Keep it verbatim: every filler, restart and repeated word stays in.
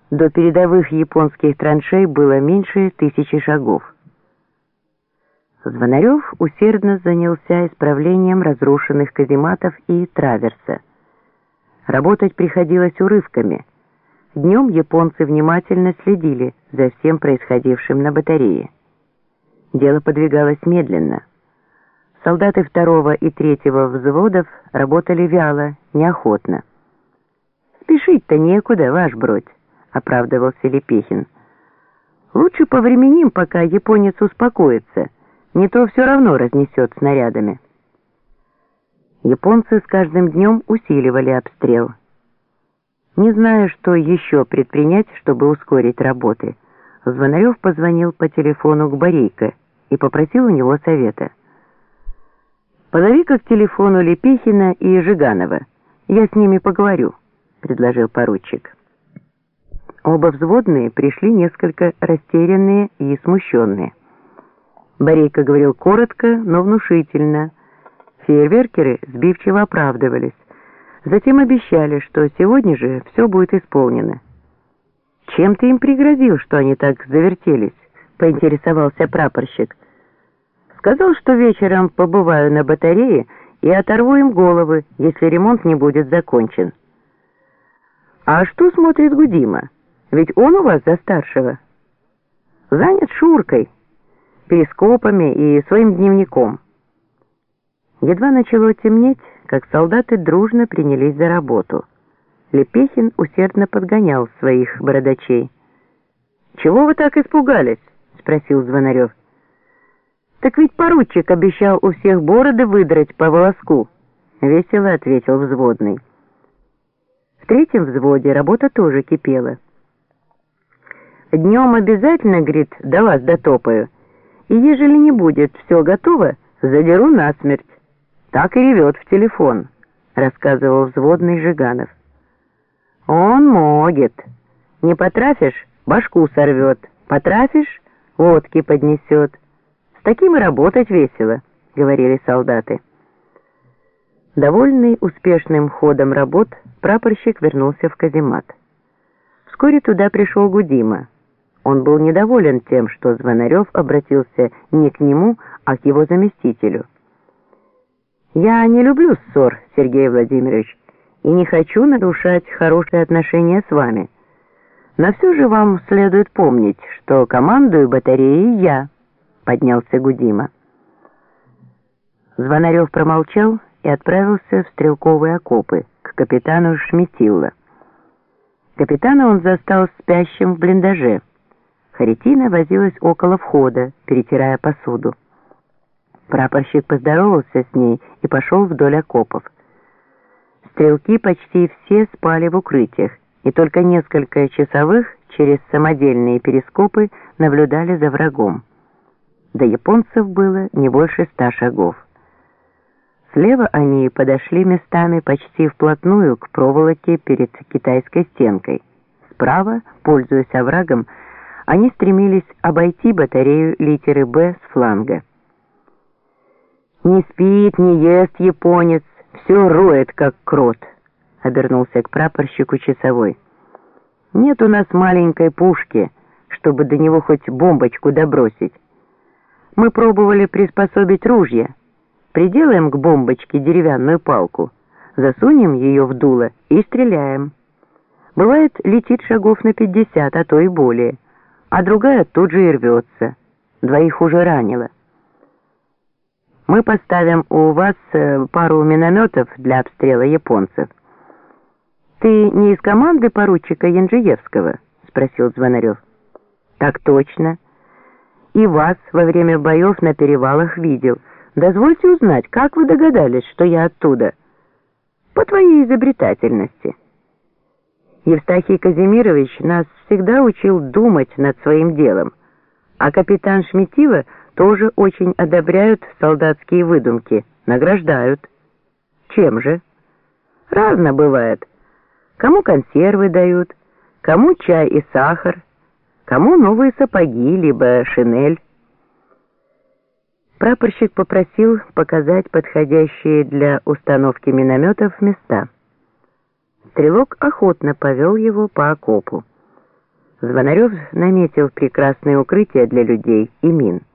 До передовых японских траншей было меньше тысячи шагов. Звонарев усердно занялся исправлением разрушенных казематов и траверса. Работать приходилось урывками. Днем японцы внимательно следили за всем происходившим на батарее. Дело подвигалось медленно. Солдаты второго и третьего взводов работали вяло, неохотно. «Спешить-то некуда, ваш бродь», — оправдывался Лепехин. «Лучше повременим, пока японец успокоится, не то все равно разнесет снарядами». Японцы с каждым днем усиливали обстрел. Не зная, что еще предпринять, чтобы ускорить работы, Звонарев позвонил по телефону к Борейко и попросил у него совета. «Позови-ка к телефону Лепехина и Жиганова, я с ними поговорю», — предложил поручик. Оба взводные пришли несколько растерянные и смущенные. Борейко говорил коротко, но внушительно. Фейерверкеры сбивчиво оправдывались. Затем обещали, что сегодня же все будет исполнено. «Чем ты им пригрозил, что они так завертелись?» — поинтересовался прапорщик. «Сказал, что вечером побываю на батарее и оторву им головы, если ремонт не будет закончен». «А что смотрит Гудима? Ведь он у вас за старшего». «Занят Шуркой, перископами и своим дневником». Едва начало темнеть, как солдаты дружно принялись за работу. Лепехин усердно подгонял своих бородачей. «Чего вы так испугались?» — спросил Звонарев. «Так ведь поручик обещал у всех бороды выдрать по волоску», — весело ответил взводный. В третьем взводе работа тоже кипела. «Днем обязательно, — говорит, — до вас дотопаю, и ежели не будет все готово, задеру насмерть». Так и ревет в телефон, — рассказывал взводный Жиганов. «Он могет. Не потрафишь — башку сорвет, потрафишь — водки поднесет. С таким и работать весело», — говорили солдаты. Довольный успешным ходом работ, прапорщик вернулся в каземат. Вскоре туда пришел Гудима. Он был недоволен тем, что Звонарев обратился не к нему, а к его заместителю. «Я не люблю ссор, Сергей Владимирович, и не хочу нарушать хорошие отношения с вами. Но все же вам следует помнить, что командую батареей я», — поднялся Гудима. Звонарев промолчал и отправился в стрелковые окопы к капитану Шметилла. Капитана он застал спящим в блиндаже. Харитина возилась около входа, перетирая посуду. Прапорщик поздоровался с ней и пошел вдоль окопов. Стрелки почти все спали в укрытиях, и только несколько часовых через самодельные перископы наблюдали за врагом. До японцев было не больше ста шагов. Слева они подошли местами почти вплотную к проволоке перед китайской стенкой. Справа, пользуясь оврагом, они стремились обойти батарею литеры «Б» с фланга. «Не спит, не ест японец, все роет, как крот», — обернулся к прапорщику часовой. «Нет у нас маленькой пушки, чтобы до него хоть бомбочку добросить. Мы пробовали приспособить ружья. Приделаем к бомбочке деревянную палку, засунем ее в дуло и стреляем. Бывает, летит шагов на пятьдесят, а то и более, а другая тут же и рвется. Двоих уже ранило. Мы поставим у вас пару минометов для обстрела японцев». «Ты не из команды поручика Янджиевского?» — спросил Звонарев. «Так точно. И вас во время боев на перевалах видел. Дозвольте узнать, как вы догадались, что я оттуда?» «По твоей изобретательности». Евстахий Казимирович нас всегда учил думать над своим делом, а капитан Шметила тоже очень одобряют солдатские выдумки, награждают. Чем же? Разно бывает. Кому консервы дают, кому чай и сахар, кому новые сапоги, либо шинель. Прапорщик попросил показать подходящие для установки минометов места. Стрелок охотно повел его по окопу. Звонарев наметил прекрасное укрытие для людей и мин.